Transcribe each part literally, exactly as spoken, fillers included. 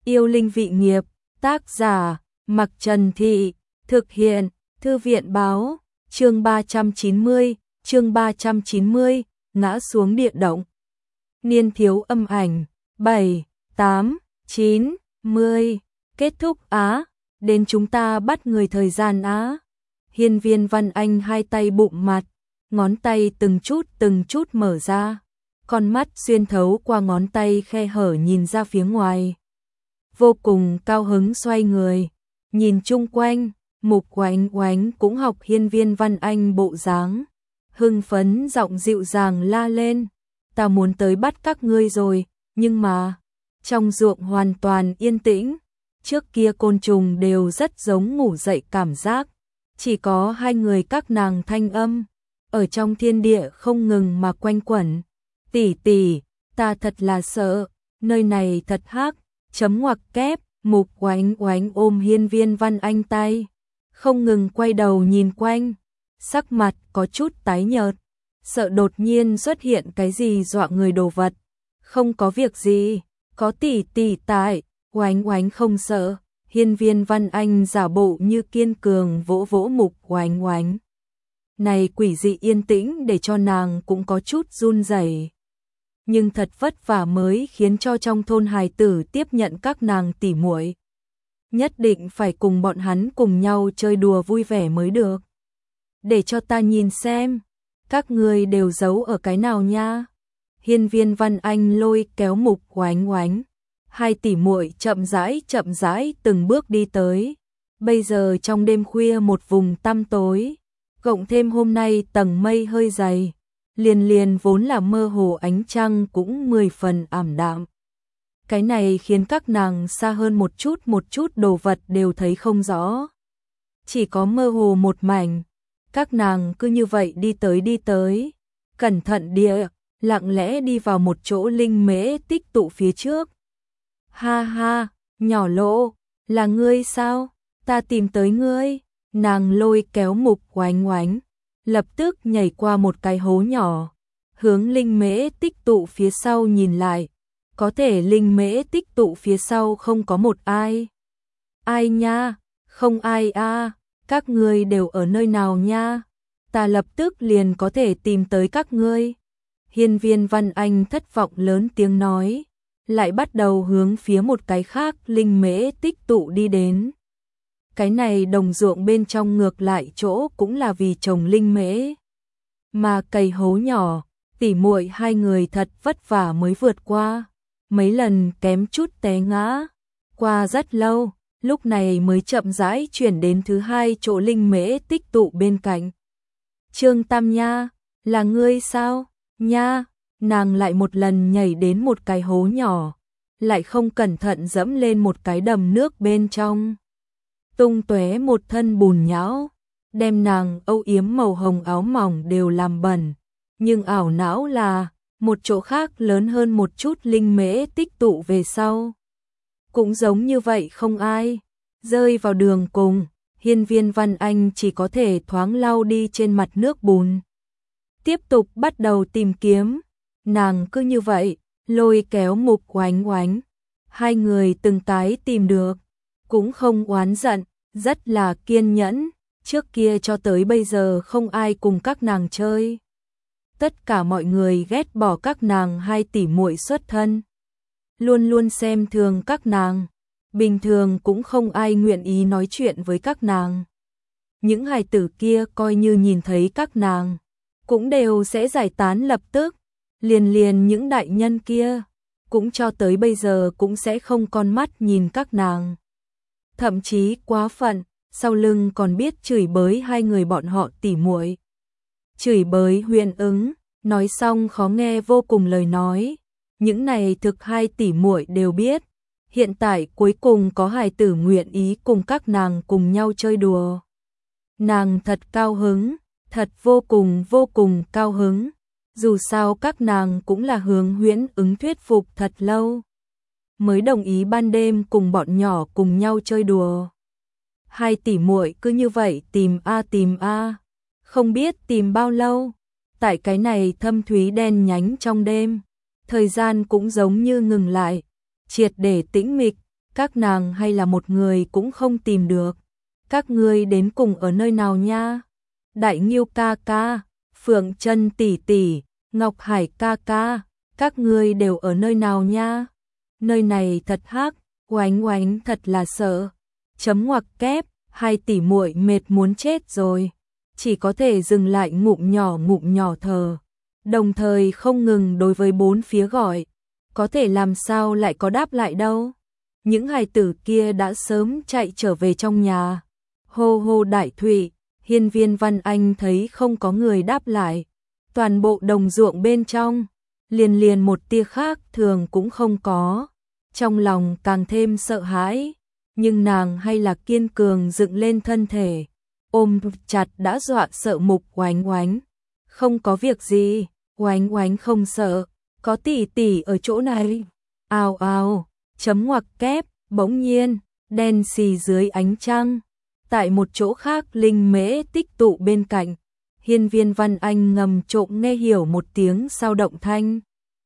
Yêu linh vị nghiệp, tác giả, Mặc Trần Thị, thực hiện, Thư viện báo, chương ba trăm chín mươi, chương ba trăm chín mươi, ngã xuống địa động. Niên thiếu âm ảnh, bảy, tám, chín, mười, kết thúc á, đến chúng ta bắt người thời gian á. Hiên Viên Văn Anh hai tay bụng mặt, ngón tay từng chút từng chút mở ra, con mắt xuyên thấu qua ngón tay khe hở nhìn ra phía ngoài. Vô cùng cao hứng xoay người, nhìn chung quanh, Mục Oánh Oánh cũng học Hiên Viên Văn Anh bộ dáng, hưng phấn giọng dịu dàng la lên, ta muốn tới bắt các ngươi rồi, nhưng mà, trong ruộng hoàn toàn yên tĩnh, trước kia côn trùng đều rất giống ngủ dậy cảm giác, chỉ có hai người các nàng thanh âm, ở trong thiên địa không ngừng mà quanh quẩn. Tỷ tỷ, ta thật là sợ, nơi này thật hắc, chấm ngoặc kép, Mục Oánh Oánh ôm Hiên Viên Văn Anh tay, không ngừng quay đầu nhìn quanh, sắc mặt có chút tái nhợt, sợ đột nhiên xuất hiện cái gì dọa người đồ vật. Không có việc gì, có tỷ tỷ tại, Oánh Oánh không sợ. Hiên Viên Văn Anh giả bộ như kiên cường vỗ vỗ Mục Oánh Oánh. Này quỷ dị yên tĩnh để cho nàng cũng có chút run rẩy. Nhưng thật vất vả mới khiến cho trong thôn hài tử tiếp nhận các nàng tỉ muội. Nhất định phải cùng bọn hắn cùng nhau chơi đùa vui vẻ mới được. Để cho ta nhìn xem, các ngươi đều giấu ở cái nào nha. Hiên Viên Văn Anh lôi kéo Mục Oánh Oánh. Hai tỷ muội chậm rãi chậm rãi từng bước đi tới. Bây giờ trong đêm khuya một vùng tăm tối, cộng thêm hôm nay tầng mây hơi dày, liền liền vốn là mơ hồ ánh trăng cũng mười phần ảm đạm. Cái này khiến các nàng xa hơn một chút một chút đồ vật đều thấy không rõ. Chỉ có mơ hồ một mảnh, các nàng cứ như vậy đi tới đi tới, cẩn thận địa, lặng lẽ đi vào một chỗ linh mễ tích tụ phía trước. Ha ha, nhỏ Lỗ, là ngươi sao? Ta tìm tới ngươi. Nàng lôi kéo Mục Oánh Oánh, lập tức nhảy qua một cái hố nhỏ, hướng linh mễ tích tụ phía sau nhìn lại. Có thể linh mễ tích tụ phía sau không có một ai. Ai nha? Không ai a. À. Các ngươi đều ở nơi nào nha? Ta lập tức liền có thể tìm tới các ngươi. Hiên Viên Văn Anh thất vọng lớn tiếng nói, lại bắt đầu hướng phía một cái khác linh mễ tích tụ đi đến. Cái này đồng ruộng bên trong ngược lại chỗ cũng là vì trồng linh mễ. Mà cây hố nhỏ, tỉ muội hai người thật vất vả mới vượt qua, mấy lần kém chút té ngã. Qua rất lâu, lúc này mới chậm rãi chuyển đến thứ hai chỗ linh mễ tích tụ bên cạnh. Trương Tam Nha, là ngươi sao? Nha, nàng lại một lần nhảy đến một cái hố nhỏ, lại không cẩn thận dẫm lên một cái đầm nước bên trong. Tung tóe một thân bùn nhão, đem nàng âu yếm màu hồng áo mỏng đều làm bẩn. Nhưng ảo não là, một chỗ khác lớn hơn một chút linh mễ tích tụ về sau. Cũng giống như vậy không ai, rơi vào đường cùng, Hiên Viên Văn Anh chỉ có thể thoáng lau đi trên mặt nước bùn. Tiếp tục bắt đầu tìm kiếm, nàng cứ như vậy, lôi kéo Mục Oánh Oánh. Hai người từng cái tìm được, cũng không oán giận, rất là kiên nhẫn, trước kia cho tới bây giờ không ai cùng các nàng chơi. Tất cả mọi người ghét bỏ các nàng hai tỷ muội xuất thân, luôn luôn xem thường các nàng, bình thường cũng không ai nguyện ý nói chuyện với các nàng. Những hài tử kia coi như nhìn thấy các nàng, cũng đều sẽ giải tán lập tức, liền liền những đại nhân kia, cũng cho tới bây giờ cũng sẽ không con mắt nhìn các nàng. Thậm chí quá phận, sau lưng còn biết chửi bới hai người bọn họ tỉ muội. Chửi bới Huyền Ứng, nói xong khó nghe vô cùng lời nói. Những này thực hai tỷ muội đều biết. Hiện tại cuối cùng có hài tử nguyện ý cùng các nàng cùng nhau chơi đùa. Nàng thật cao hứng, thật vô cùng vô cùng cao hứng. Dù sao các nàng cũng là hướng Huyễn Ứng thuyết phục thật lâu, mới đồng ý ban đêm cùng bọn nhỏ cùng nhau chơi đùa. Hai tỷ muội cứ như vậy tìm a tìm a, không biết tìm bao lâu. Tại cái này thâm thúy đen nhánh trong đêm, thời gian cũng giống như ngừng lại, triệt để tĩnh mịch, các nàng hay là một người cũng không tìm được. Các ngươi đến cùng ở nơi nào nha? Đại Nghiêu ca ca, Phượng Chân tỷ tỷ, Ngọc Hải ca ca, các ngươi đều ở nơi nào nha? Nơi này thật hắc, Oánh Oánh thật là sợ. Chấm ngoặc kép, hai tỷ muội mệt muốn chết rồi, chỉ có thể dừng lại ngụm nhỏ ngụm nhỏ thở, đồng thời không ngừng đối với bốn phía gọi, có thể làm sao lại có đáp lại đâu. Những hài tử kia đã sớm chạy trở về trong nhà. Hô hô đại thụy, Hiên Viên Văn Anh thấy không có người đáp lại, toàn bộ đồng ruộng bên trong, liền liền một tia khác thường cũng không có, trong lòng càng thêm sợ hãi, nhưng nàng hay là kiên cường dựng lên thân thể, ôm chặt đã dọa sợ Mục Oánh Oánh. Không có việc gì, Oánh Oánh không sợ, có tỷ tỷ ở chỗ này. Ào ào, chấm ngoặc kép, bỗng nhiên, đen xì dưới ánh trăng. Tại một chỗ khác linh mễ tích tụ bên cạnh, Hiên Viên Văn Anh ngầm trộm nghe hiểu một tiếng sao động thanh.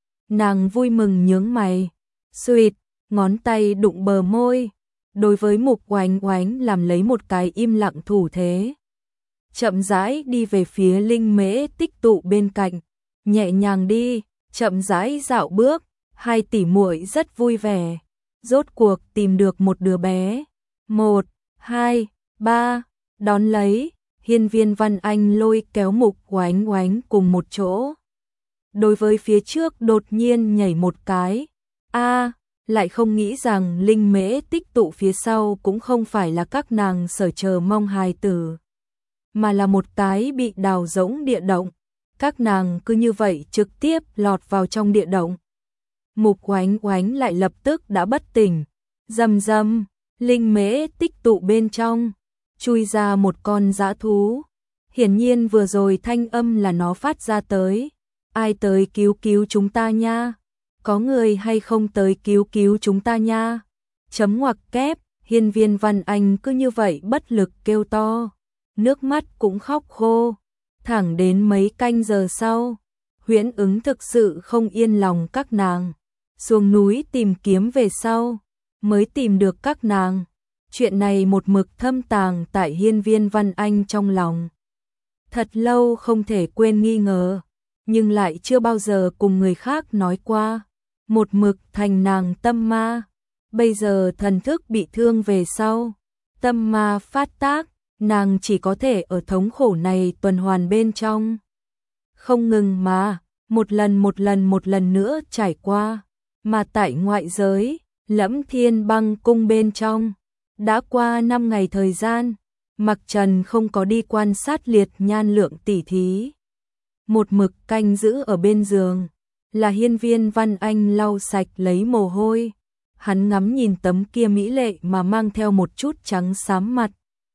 Nàng vui mừng nhướng mày, suýt, ngón tay đụng bờ môi, đối với Mục Oánh Oánh làm lấy một cái im lặng thủ thế. Chậm rãi đi về phía linh mễ tích tụ bên cạnh, nhẹ nhàng đi, chậm rãi dạo bước, hai tỷ muội rất vui vẻ, rốt cuộc tìm được một đứa bé. Một, hai, ba, đón lấy, Hiên Viên Văn Anh lôi kéo Mục Oánh Oánh cùng một chỗ. Đối với phía trước đột nhiên nhảy một cái, a lại không nghĩ rằng linh mễ tích tụ phía sau cũng không phải là các nàng sở chờ mong hài tử, mà là một cái bị đào rỗng địa động. Các nàng cứ như vậy trực tiếp lọt vào trong địa động. Mục Oánh Oánh lại lập tức đã bất tỉnh, rầm rầm, linh mễ tích tụ bên trong, chui ra một con dã thú. Hiển nhiên vừa rồi thanh âm là nó phát ra tới. Ai tới cứu cứu chúng ta nha? Có người hay không tới cứu cứu chúng ta nha? Chấm ngoặc kép, Hiên Viên Văn Anh cứ như vậy bất lực kêu to, nước mắt cũng khóc khô. Thẳng đến mấy canh giờ sau, Huyễn Ứng thực sự không yên lòng các nàng, xuống núi tìm kiếm về sau, mới tìm được các nàng. Chuyện này một mực thâm tàng tại Hiên Viên Văn Anh trong lòng. Thật lâu không thể quên nghi ngờ, nhưng lại chưa bao giờ cùng người khác nói qua. Một mực thành nàng tâm ma. Bây giờ thần thức bị thương về sau, tâm ma phát tác, nàng chỉ có thể ở thống khổ này tuần hoàn bên trong. Không ngừng mà, một lần một lần một lần nữa trải qua, mà tại ngoại giới, Lẫm Thiên Băng cung bên trong. Đã qua năm ngày thời gian, Mặc Trần không có đi quan sát Liệt Nhan Lượng tỷ thí. Một mực canh giữ ở bên giường, là Hiên Viên Văn Anh lau sạch lấy mồ hôi. Hắn ngắm nhìn tấm kia mỹ lệ mà mang theo một chút trắng xám mặt.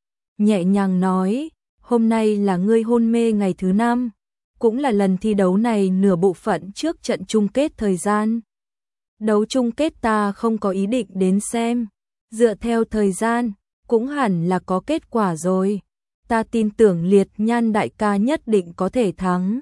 Nhẹ nhàng nói, hôm nay là ngươi hôn mê ngày thứ năm, cũng là lần thi đấu này nửa bộ phận trước trận chung kết thời gian. Đấu chung kết ta không có ý định đến xem, dựa theo thời gian, cũng hẳn là có kết quả rồi. Ta tin tưởng Liệt Nhan đại ca nhất định có thể thắng.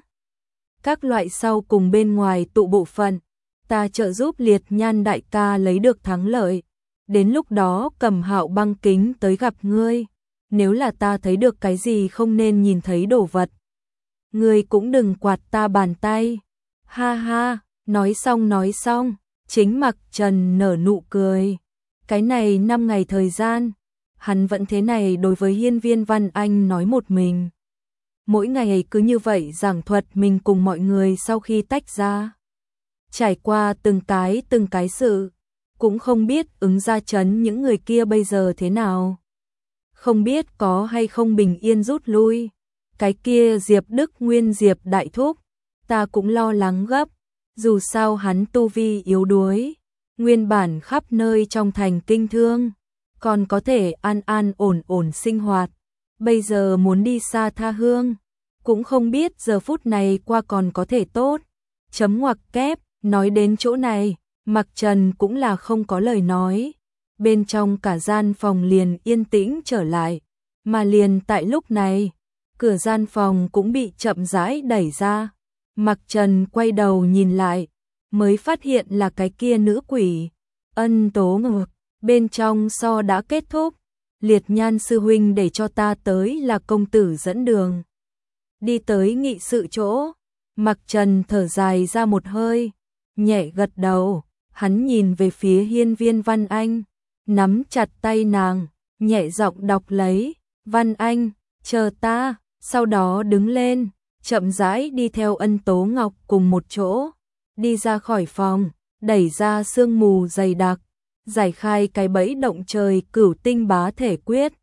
Các loại sau cùng bên ngoài tụ bộ phận, ta trợ giúp Liệt Nhan đại ca lấy được thắng lợi. Đến lúc đó cầm Hạo băng kính tới gặp ngươi. Nếu là ta thấy được cái gì không nên nhìn thấy đồ vật, ngươi cũng đừng quạt ta bàn tay. Ha ha, nói xong nói xong, chính Mặc Trần nở nụ cười. Cái này năm ngày thời gian, hắn vẫn thế này đối với Hiên Viên Văn Anh nói một mình. Mỗi ngày cứ như vậy giảng thuật mình cùng mọi người sau khi tách ra. Trải qua từng cái từng cái sự, cũng không biết ứng gia trấn những người kia bây giờ thế nào. Không biết có hay không bình yên rút lui. Cái kia Diệp Đức Nguyên Diệp đại thúc, ta cũng lo lắng gấp. Dù sao hắn tu vi yếu đuối, nguyên bản khắp nơi trong thành kinh thương, còn có thể an an ổn ổn sinh hoạt. Bây giờ muốn đi xa tha hương, cũng không biết giờ phút này qua còn có thể tốt. Chấm ngoặc kép, nói đến chỗ này, Mặc Trần cũng là không có lời nói. Bên trong cả gian phòng liền yên tĩnh trở lại, mà liền tại lúc này, cửa gian phòng cũng bị chậm rãi đẩy ra. Mặc Trần quay đầu nhìn lại, mới phát hiện là cái kia nữ quỷ, Ân Tố Ngực. bên trong so đã kết thúc, Liệt Nhan sư huynh để cho ta tới là công tử dẫn đường. Đi tới nghị sự chỗ, Mặc Trần thở dài ra một hơi, nhẹ gật đầu, hắn nhìn về phía Hiên Viên Văn Anh, nắm chặt tay nàng, nhẹ giọng đọc lấy, Văn Anh, chờ ta, sau đó đứng lên, chậm rãi đi theo Ân Tố Ngọc cùng một chỗ, đi ra khỏi phòng, đẩy ra sương mù dày đặc, giải khai cái bẫy động trời cửu tinh bá thể quyết,